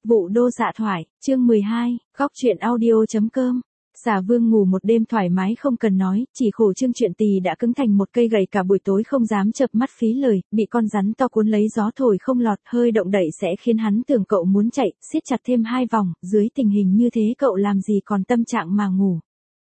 Vụ đô dạ thoại, chương 12, góc chuyện audio.com. Xà Vương ngủ một đêm thoải mái không cần nói, chỉ khổ Trương Truyện Tì đã cứng thành một cây gậy cả buổi tối không dám chợp mắt phí lời, bị con rắn to cuốn lấy gió thổi không lọt, hơi động đậy sẽ khiến hắn tưởng cậu muốn chạy, siết chặt thêm 2 vòng, dưới tình hình như thế cậu làm gì còn tâm trạng mà ngủ.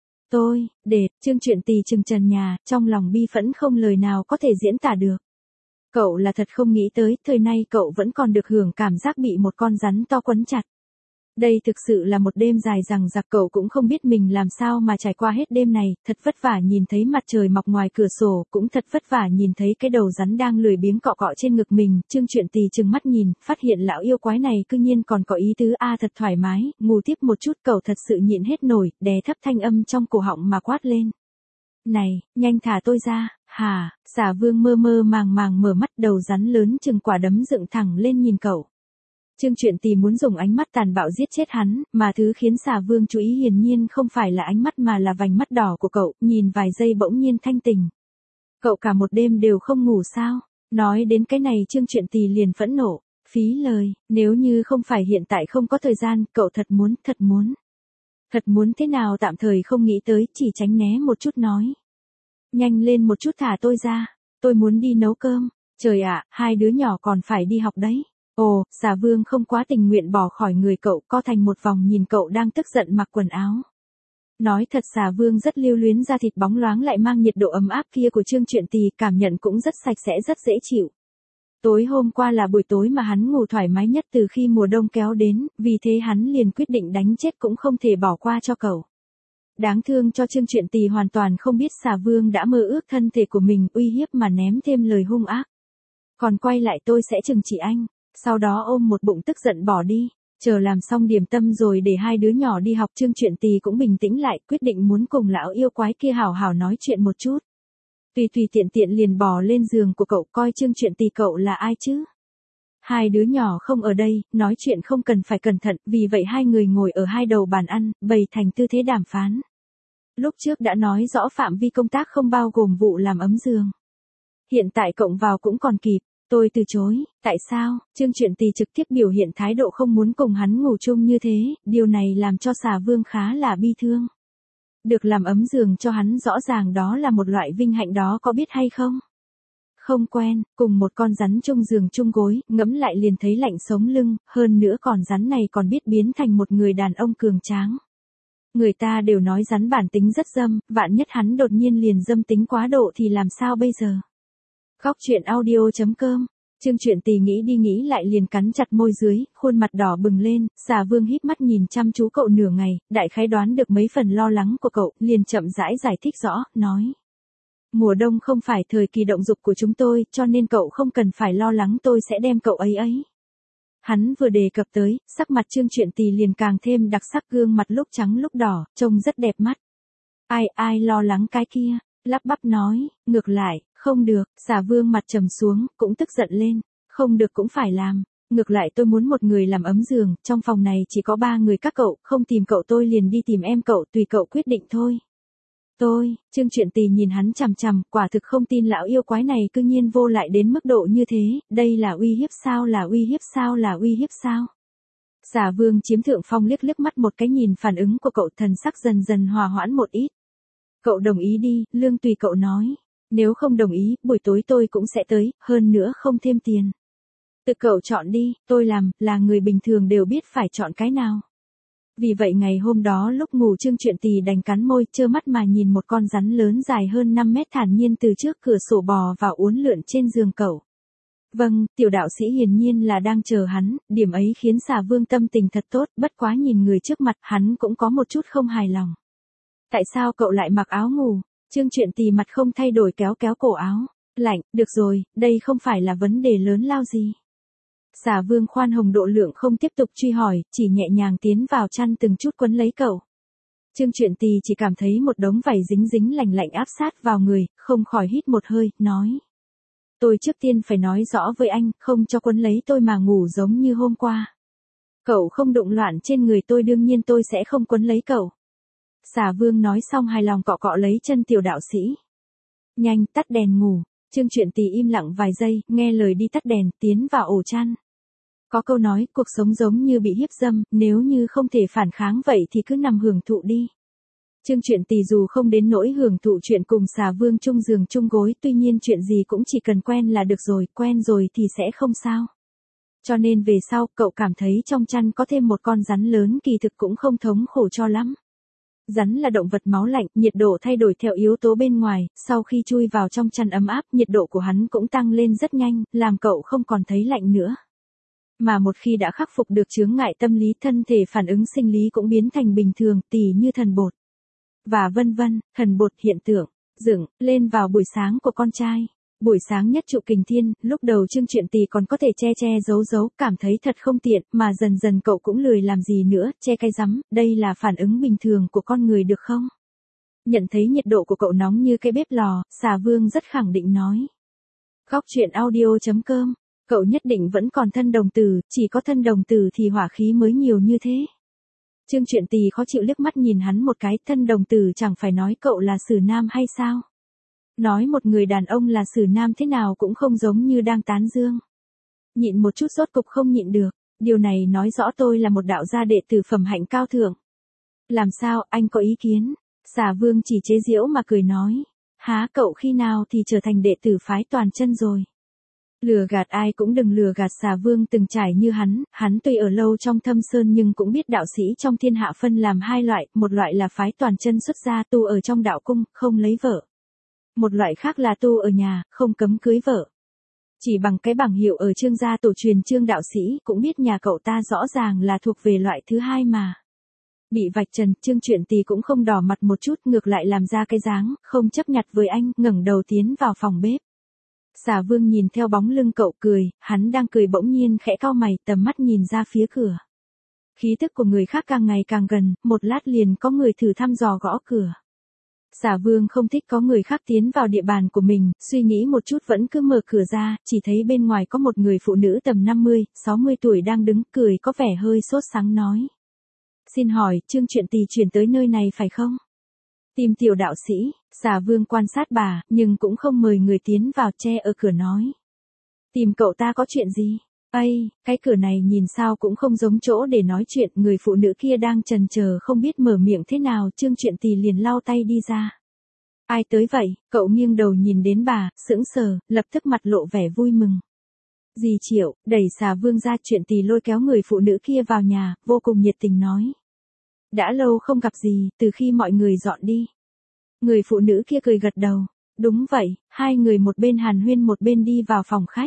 Trương Truyện Tì trừng trần nhà, trong lòng bi phẫn không lời nào có thể diễn tả được. Cậu là thật không nghĩ tới, thời nay cậu vẫn còn được hưởng cảm giác bị một con rắn to quấn chặt. Đây thực sự là một đêm dài rằng giặc, cậu cũng không biết mình làm sao mà trải qua hết đêm này, thật vất vả nhìn thấy mặt trời mọc ngoài cửa sổ, cũng thật vất vả nhìn thấy cái đầu rắn đang lười biếng cọ cọ trên ngực mình, Trương Truyện Tì trừng mắt nhìn, phát hiện lão yêu quái này cư nhiên còn có ý tứ thật thoải mái, ngủ tiếp một chút cậu thật sự nhịn hết nổi, đè thấp thanh âm trong cổ họng mà quát lên. Này, nhanh thả tôi ra, hả, Xà Vương mơ mơ màng màng mở mắt, đầu rắn lớn chừng quả đấm dựng thẳng lên nhìn cậu. Trương Truyện Tì muốn dùng ánh mắt tàn bạo giết chết hắn, mà thứ khiến Xà Vương chú ý hiển nhiên không phải là ánh mắt mà là vành mắt đỏ của cậu, nhìn vài giây bỗng nhiên thanh tỉnh. Cậu cả một đêm đều không ngủ sao? Nói đến cái này Trương Truyện Tì liền phẫn nộ, phí lời, nếu như không phải hiện tại không có thời gian, cậu thật muốn thế nào tạm thời không nghĩ tới, chỉ tránh né một chút nói. Nhanh lên một chút thả tôi ra, tôi muốn đi nấu cơm, trời ạ, 2 đứa nhỏ còn phải đi học đấy. Ồ, Xà Vương không quá tình nguyện bỏ khỏi người cậu, co thành một vòng nhìn cậu đang tức giận mặc quần áo. Nói thật Xà Vương rất lưu luyến da thịt bóng loáng lại mang nhiệt độ ấm áp kia của Trương Truyện Tì, cảm nhận cũng rất sạch sẽ rất dễ chịu. Tối hôm qua là buổi tối mà hắn ngủ thoải mái nhất từ khi mùa đông kéo đến, vì thế hắn liền quyết định đánh chết cũng không thể bỏ qua cho cậu. Đáng thương cho Trương Truyện Tì hoàn toàn không biết Xà Vương đã mơ ước thân thể của mình, uy hiếp mà ném thêm lời hung ác. Còn quay lại tôi sẽ trừng trị anh, sau đó ôm một bụng tức giận bỏ đi. Chờ làm xong điểm tâm rồi để 2 đứa nhỏ đi học, Trương Truyện Tì cũng bình tĩnh lại, quyết định muốn cùng lão yêu quái kia hảo hảo nói chuyện một chút. Tùy tiện liền bò lên giường của cậu, coi Trương Truyện Tì cậu là ai chứ? 2 đứa nhỏ không ở đây, nói chuyện không cần phải cẩn thận, vì vậy 2 người ngồi ở 2 đầu bàn ăn, bày thành tư thế đàm phán. Lúc trước đã nói rõ phạm vi công tác không bao gồm vụ làm ấm giường. Hiện tại cộng vào cũng còn kịp, tôi từ chối, tại sao? Trương Truyện Tì trực tiếp biểu hiện thái độ không muốn cùng hắn ngủ chung như thế, điều này làm cho Xà Vương khá là bi thương. Được làm ấm giường cho hắn rõ ràng đó là một loại vinh hạnh đó, có biết hay không? Không quen, cùng một con rắn chung giường chung gối, ngẫm lại liền thấy lạnh sống lưng, hơn nữa con rắn này còn biết biến thành một người đàn ông cường tráng. Người ta đều nói rắn bản tính rất dâm, vạn nhất hắn đột nhiên liền dâm tính quá độ thì làm sao bây giờ? Góc chuyện audio.com. Trương Truyện Tì nghĩ đi nghĩ lại liền cắn chặt môi dưới, khuôn mặt đỏ bừng lên, Xà Vương híp mắt nhìn chăm chú cậu nửa ngày, đại khái đoán được mấy phần lo lắng của cậu, liền chậm rãi giải thích rõ, nói. Mùa đông không phải thời kỳ động dục của chúng tôi, cho nên cậu không cần phải lo lắng tôi sẽ đem cậu ấy. Hắn vừa đề cập tới, sắc mặt Trương Truyện Tì liền càng thêm đặc sắc, gương mặt lúc trắng lúc đỏ, trông rất đẹp mắt. Ai lo lắng cái kia, lắp bắp nói, ngược lại, không được, Xà Vương mặt trầm xuống, cũng tức giận lên, không được cũng phải làm, ngược lại tôi muốn một người làm ấm giường, trong phòng này chỉ có 3 người các cậu, không tìm cậu tôi liền đi tìm em cậu, tùy cậu quyết định thôi. Trương Truyện Tì nhìn hắn chằm chằm, quả thực không tin lão yêu quái này cư nhiên vô lại đến mức độ như thế, đây là uy hiếp sao? Xà Vương chiếm thượng phong, liếc mắt một cái nhìn phản ứng của cậu, thần sắc dần dần hòa hoãn một ít. Cậu đồng ý đi, lương tùy cậu nói, nếu không đồng ý, buổi tối tôi cũng sẽ tới, hơn nữa không thêm tiền. Tự cậu chọn đi, tôi là người bình thường đều biết phải chọn cái nào. Vì vậy ngày hôm đó lúc ngủ Trương Truyện Tì đành cắn môi, trơ mắt mà nhìn một con rắn lớn dài hơn 5 mét thản nhiên từ trước cửa sổ bò vào uốn lượn trên giường cậu. Vâng, tiểu đạo sĩ hiển nhiên là đang chờ hắn, điểm ấy khiến Xà Vương tâm tình thật tốt, bất quá nhìn người trước mặt hắn cũng có một chút không hài lòng. Tại sao cậu lại mặc áo ngủ? Trương Truyện Tì mặt không thay đổi kéo cổ áo. Lạnh, được rồi, đây không phải là vấn đề lớn lao gì. Xà Vương khoan hồng độ lượng không tiếp tục truy hỏi, chỉ nhẹ nhàng tiến vào chăn từng chút quấn lấy cậu. Trương Truyện Tì chỉ cảm thấy một đống vảy dính lạnh áp sát vào người, không khỏi hít một hơi, nói. Tôi trước tiên phải nói rõ với anh, không cho quấn lấy tôi mà ngủ giống như hôm qua. Cậu không đụng loạn trên người tôi đương nhiên tôi sẽ không quấn lấy cậu. Xà Vương nói xong hài lòng cọ lấy chân tiểu đạo sĩ. Nhanh, tắt đèn ngủ. Trương Truyện Tì im lặng vài giây, nghe lời đi tắt đèn, tiến vào ổ chăn. Có câu nói, cuộc sống giống như bị hiếp dâm, nếu như không thể phản kháng vậy thì cứ nằm hưởng thụ đi. Trương Truyện Tì dù không đến nỗi hưởng thụ chuyện cùng xà vương chung giường chung gối, tuy nhiên chuyện gì cũng chỉ cần quen là được rồi, quen rồi thì sẽ không sao. Cho nên về sau, cậu cảm thấy trong chăn có thêm một con rắn lớn kỳ thực cũng không thống khổ cho lắm. Rắn là động vật máu lạnh, nhiệt độ thay đổi theo yếu tố bên ngoài, sau khi chui vào trong chăn ấm áp, nhiệt độ của hắn cũng tăng lên rất nhanh, làm cậu không còn thấy lạnh nữa. Mà một khi đã khắc phục được chướng ngại tâm lý, thân thể phản ứng sinh lý cũng biến thành bình thường, tỉ như thần bột. Và vân vân, thần bột hiện tượng, dựng, lên vào buổi sáng của con trai. Buổi sáng nhất trụ kình thiên, lúc đầu Trương Truyện Tì còn có thể che giấu, cảm thấy thật không tiện, mà dần dần cậu cũng lười làm gì nữa, che cái rắm, đây là phản ứng bình thường của con người được không? Nhận thấy nhiệt độ của cậu nóng như cái bếp lò, xà vương rất khẳng định nói. Góc truyện audio.com, cậu nhất định vẫn còn thân đồng tử, chỉ có thân đồng tử thì hỏa khí mới nhiều như thế. Trương Truyện Tì khó chịu liếc mắt nhìn hắn một cái, thân đồng tử chẳng phải nói cậu là xử nam hay sao? Nói một người đàn ông là xử nam thế nào cũng không giống như đang tán dương. Nhịn một chút rốt cục không nhịn được, điều này nói rõ tôi là một đạo gia đệ tử phẩm hạnh cao thượng. Làm sao, anh có ý kiến? Xà vương chỉ chế giễu mà cười nói. Há cậu khi nào thì trở thành đệ tử phái toàn chân rồi? Lừa gạt ai cũng đừng lừa gạt. Xà vương từng trải như hắn tuy ở lâu trong thâm sơn nhưng cũng biết đạo sĩ trong thiên hạ phân làm hai loại, một loại là phái toàn chân xuất gia tu ở trong đạo cung, không lấy vợ. Một loại khác là tu ở nhà, không cấm cưới vợ. Chỉ bằng cái bảng hiệu ở Trương gia tổ truyền Trương đạo sĩ cũng biết nhà cậu ta rõ ràng là thuộc về loại thứ hai mà. Bị vạch trần, Trương Truyện Tì cũng không đỏ mặt một chút, ngược lại làm ra cái dáng, không chấp nhặt với anh, ngẩng đầu tiến vào phòng bếp. Xà vương nhìn theo bóng lưng cậu cười, hắn đang cười bỗng nhiên khẽ cau mày, tầm mắt nhìn ra phía cửa. Khí tức của người khác càng ngày càng gần, một lát liền có người thử thăm dò gõ cửa. Xà vương không thích có người khác tiến vào địa bàn của mình, suy nghĩ một chút vẫn cứ mở cửa ra, chỉ thấy bên ngoài có một người phụ nữ tầm 50, 60 tuổi đang đứng cười có vẻ hơi sốt sắng nói. Xin hỏi, Trương Truyện Tì chuyển tới nơi này phải không? Tìm tiểu đạo sĩ, xà vương quan sát bà, nhưng cũng không mời người tiến vào, che ở cửa nói. Tìm cậu ta có chuyện gì? Ây, cái cửa này nhìn sao cũng không giống chỗ để nói chuyện, người phụ nữ kia đang chần chờ không biết mở miệng thế nào, Trương Truyện Tì liền lau tay đi ra. Ai tới vậy? Cậu nghiêng đầu nhìn đến bà, sững sờ, lập tức mặt lộ vẻ vui mừng. Dì Triệu, đẩy xà vương ra, Truyện Tì lôi kéo người phụ nữ kia vào nhà, vô cùng nhiệt tình nói. Đã lâu không gặp dì, từ khi mọi người dọn đi. Người phụ nữ kia cười gật đầu. Đúng vậy, hai người một bên hàn huyên một bên đi vào phòng khách.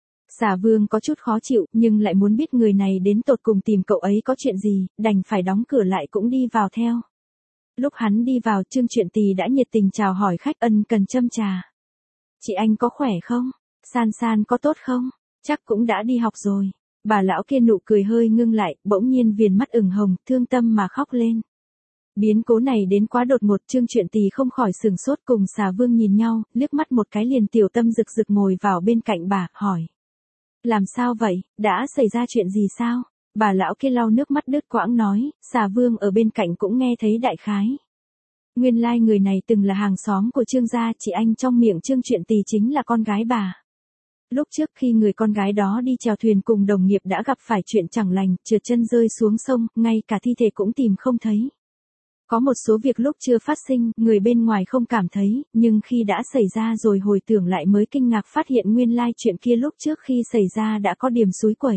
Xà vương có chút khó chịu, nhưng lại muốn biết người này đến tột cùng tìm cậu ấy có chuyện gì, đành phải đóng cửa lại cũng đi vào theo. Lúc hắn đi vào, Trương Truyện Tì đã nhiệt tình chào hỏi khách, ân cần châm trà. Chị anh có khỏe không? San San có tốt không? Chắc cũng đã đi học rồi. Bà lão kia nụ cười hơi ngưng lại, bỗng nhiên viền mắt ửng hồng, thương tâm mà khóc lên. Biến cố này đến quá đột ngột, Trương Truyện Tì không khỏi sửng sốt, cùng xà vương nhìn nhau, liếc mắt một cái liền tiểu tâm rực rực ngồi vào bên cạnh bà, hỏi. Làm sao vậy, đã xảy ra chuyện gì sao? Bà lão kia lau nước mắt đứt quãng nói, xà vương ở bên cạnh cũng nghe thấy đại khái. Nguyên lai người này từng là hàng xóm của Trương gia, chị anh trong miệng Trương Truyện Tì chính là con gái bà. Lúc trước khi người con gái đó đi chèo thuyền cùng đồng nghiệp đã gặp phải chuyện chẳng lành, trượt chân rơi xuống sông, ngay cả thi thể cũng tìm không thấy. Có một số việc lúc chưa phát sinh, người bên ngoài không cảm thấy, nhưng khi đã xảy ra rồi hồi tưởng lại mới kinh ngạc phát hiện nguyên lai chuyện kia lúc trước khi xảy ra đã có điểm xúi quẩy.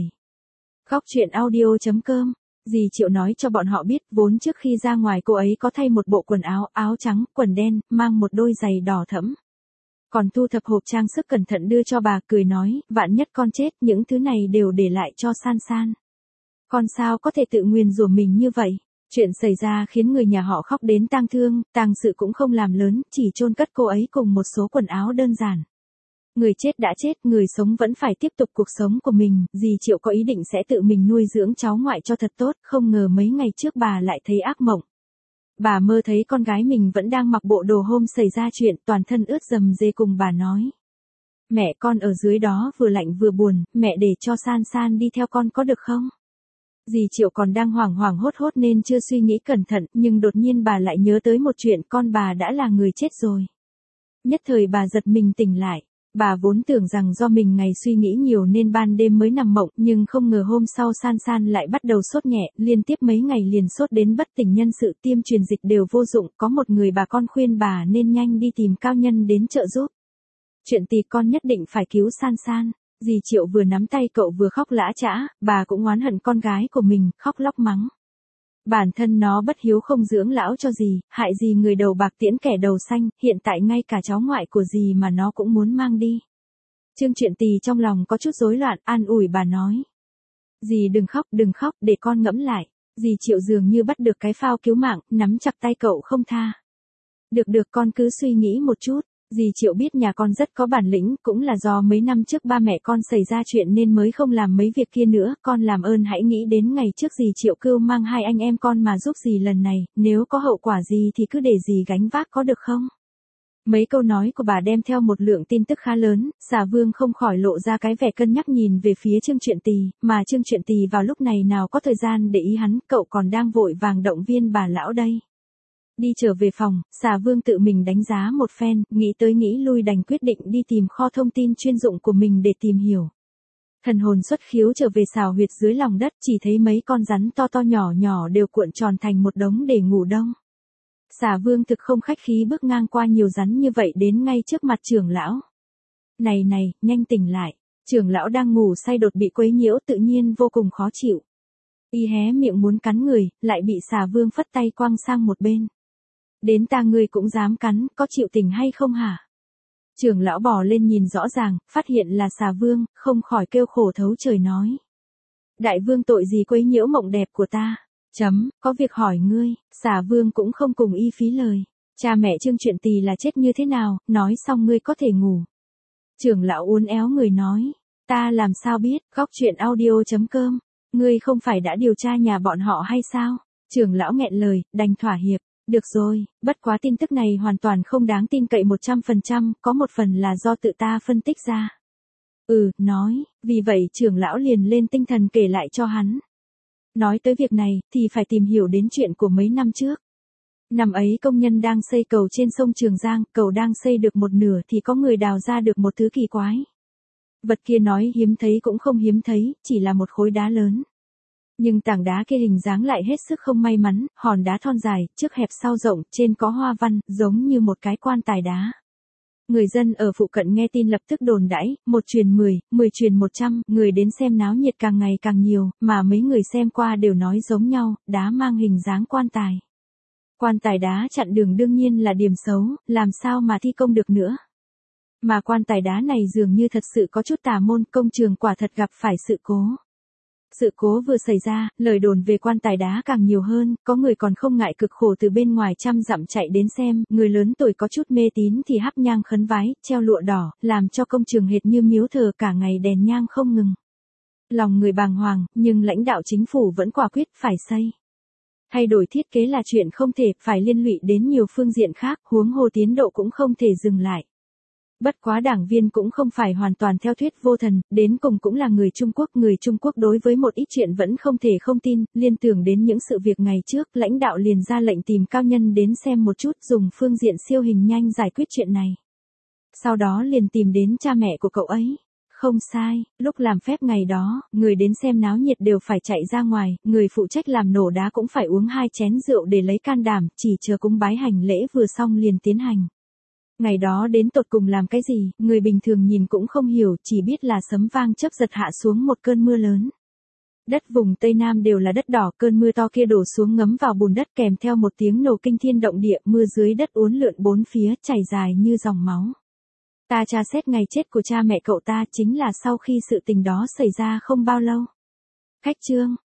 Góc truyện audio.com, dì Triệu nói cho bọn họ biết, vốn trước khi ra ngoài cô ấy có thay một bộ quần áo, áo trắng, quần đen, mang một đôi giày đỏ thẫm. Còn thu thập hộp trang sức cẩn thận đưa cho bà, cười nói, vạn nhất con chết, những thứ này đều để lại cho San San. Con sao có thể tự nguyền rủa mình như vậy? Chuyện xảy ra khiến người nhà họ khóc đến tang thương, tang sự cũng không làm lớn, chỉ chôn cất cô ấy cùng một số quần áo đơn giản. Người chết đã chết, người sống vẫn phải tiếp tục cuộc sống của mình, dì Triệu có ý định sẽ tự mình nuôi dưỡng cháu ngoại cho thật tốt, không ngờ mấy ngày trước bà lại thấy ác mộng. Bà mơ thấy con gái mình vẫn đang mặc bộ đồ hôm xảy ra chuyện, toàn thân ướt rầm rề, cùng bà nói. Mẹ con ở dưới đó vừa lạnh vừa buồn, mẹ để cho San San đi theo con có được không? Dì Triệu còn đang hoảng hoảng hốt hốt nên chưa suy nghĩ cẩn thận, nhưng đột nhiên bà lại nhớ tới một chuyện, con bà đã là người chết rồi. Nhất thời bà giật mình tỉnh lại. Bà vốn tưởng rằng do mình ngày suy nghĩ nhiều nên ban đêm mới nằm mộng, nhưng không ngờ hôm sau San San lại bắt đầu sốt nhẹ, liên tiếp mấy ngày liền sốt đến bất tỉnh nhân sự, tiêm truyền dịch đều vô dụng, có một người bà con khuyên bà nên nhanh đi tìm cao nhân đến trợ giúp. Chuyện tì con nhất định phải cứu San San. Dì Triệu vừa nắm tay cậu vừa khóc lã chã, bà cũng oán hận con gái của mình, khóc lóc mắng. Bản thân nó bất hiếu không dưỡng lão cho dì, hại dì người đầu bạc tiễn kẻ đầu xanh, hiện tại ngay cả cháu ngoại của dì mà nó cũng muốn mang đi. Trương Chuyện Tì trong lòng có chút rối loạn, an ủi bà nói. Dì đừng khóc, để con ngẫm lại. Dì Triệu dường như bắt được cái phao cứu mạng, nắm chặt tay cậu không tha. Được con cứ suy nghĩ một chút. Dì Triệu biết nhà con rất có bản lĩnh, cũng là do mấy năm trước ba mẹ con xảy ra chuyện nên mới không làm mấy việc kia nữa, con làm ơn hãy nghĩ đến ngày trước dì Triệu cưu mang hai anh em con mà giúp dì lần này, nếu có hậu quả gì thì cứ để dì gánh vác có được không? Mấy câu nói của bà đem theo một lượng tin tức khá lớn, Xà Vương không khỏi lộ ra cái vẻ cân nhắc nhìn về phía Trương Chuyện Tì, mà Trương Chuyện Tì vào lúc này nào có thời gian để ý hắn, cậu còn đang vội vàng động viên bà lão đây. Đi trở về phòng, Xà Vương tự mình đánh giá một phen, nghĩ tới nghĩ lui đành quyết định đi tìm kho thông tin chuyên dụng của mình để tìm hiểu. Thần hồn xuất khiếu trở về xào huyệt dưới lòng đất, chỉ thấy mấy con rắn to to nhỏ nhỏ đều cuộn tròn thành một đống để ngủ đông. Xà Vương thực không khách khí bước ngang qua nhiều rắn như vậy đến ngay trước mặt trưởng lão. Này, nhanh tỉnh lại. Trưởng lão đang ngủ say đột bị quấy nhiễu tự nhiên vô cùng khó chịu. Y hé miệng muốn cắn người, lại bị Xà Vương phất tay quăng sang một bên. Đến ta ngươi cũng dám cắn, có chịu tỉnh hay không hả? Trưởng lão bò lên nhìn rõ ràng, phát hiện là Xà Vương, không khỏi kêu khổ thấu trời nói. Đại vương tội gì quấy nhiễu mộng đẹp của ta? Có việc hỏi ngươi. Xà Vương cũng không cùng y phí lời. Cha mẹ Trương Chuyện Tì là chết như thế nào, nói xong ngươi có thể ngủ. Trưởng lão uốn éo người nói. Ta làm sao biết, góc chuyện audio.com. Ngươi không phải đã điều tra nhà bọn họ hay sao? Trưởng lão nghẹn lời, đành thỏa hiệp. Được rồi, bất quá tin tức này hoàn toàn không đáng tin cậy 100%, có một phần là do tự ta phân tích ra. Nói, vì vậy trưởng lão liền lên tinh thần kể lại cho hắn. Nói tới việc này, thì phải tìm hiểu đến chuyện của mấy năm trước. Năm ấy công nhân đang xây cầu trên sông Trường Giang, cầu đang xây được một nửa thì có người đào ra được một thứ kỳ quái. Vật kia nói hiếm thấy cũng không hiếm thấy, chỉ là một khối đá lớn. Nhưng tảng đá kia hình dáng lại hết sức không may mắn, hòn đá thon dài, trước hẹp sau rộng, trên có hoa văn, giống như một cái quan tài đá. Người dân ở phụ cận nghe tin lập tức đồn đãi, 1 truyền 10, 10 truyền 100, người đến xem náo nhiệt càng ngày càng nhiều, mà mấy người xem qua đều nói giống nhau, đá mang hình dáng quan tài. Quan tài đá chặn đường đương nhiên là điểm xấu, làm sao mà thi công được nữa. Mà quan tài đá này dường như thật sự có chút tà môn, công trường quả thật gặp phải sự cố. Sự cố vừa xảy ra, lời đồn về quan tài đá càng nhiều hơn, có người còn không ngại cực khổ từ bên ngoài trăm dặm chạy đến xem, người lớn tuổi có chút mê tín thì hắp nhang khấn vái, treo lụa đỏ, làm cho công trường hệt như miếu thờ cả ngày đèn nhang không ngừng. Lòng người bàng hoàng, nhưng lãnh đạo chính phủ vẫn quả quyết phải xây. Thay đổi thiết kế là chuyện không thể, phải liên lụy đến nhiều phương diện khác, huống hồ tiến độ cũng không thể dừng lại. Bất quá đảng viên cũng không phải hoàn toàn theo thuyết vô thần, đến cùng cũng là người Trung Quốc đối với một ít chuyện vẫn không thể không tin, liên tưởng đến những sự việc ngày trước, lãnh đạo liền ra lệnh tìm cao nhân đến xem một chút, dùng phương diện siêu hình nhanh giải quyết chuyện này. Sau đó liền tìm đến cha mẹ của cậu ấy. Không sai, lúc làm phép ngày đó, người đến xem náo nhiệt đều phải chạy ra ngoài, người phụ trách làm nổ đá cũng phải uống 2 chén rượu để lấy can đảm, chỉ chờ cúng bái hành lễ vừa xong liền tiến hành. Ngày đó đến tột cùng làm cái gì, người bình thường nhìn cũng không hiểu, chỉ biết là sấm vang chớp giật hạ xuống một cơn mưa lớn. Đất vùng Tây Nam đều là đất đỏ, cơn mưa to kia đổ xuống ngấm vào bùn đất kèm theo một tiếng nổ kinh thiên động địa, mưa dưới đất uốn lượn bốn phía, chảy dài như dòng máu. Ta tra xét ngày chết của cha mẹ cậu ta chính là sau khi sự tình đó xảy ra không bao lâu. Khách trương,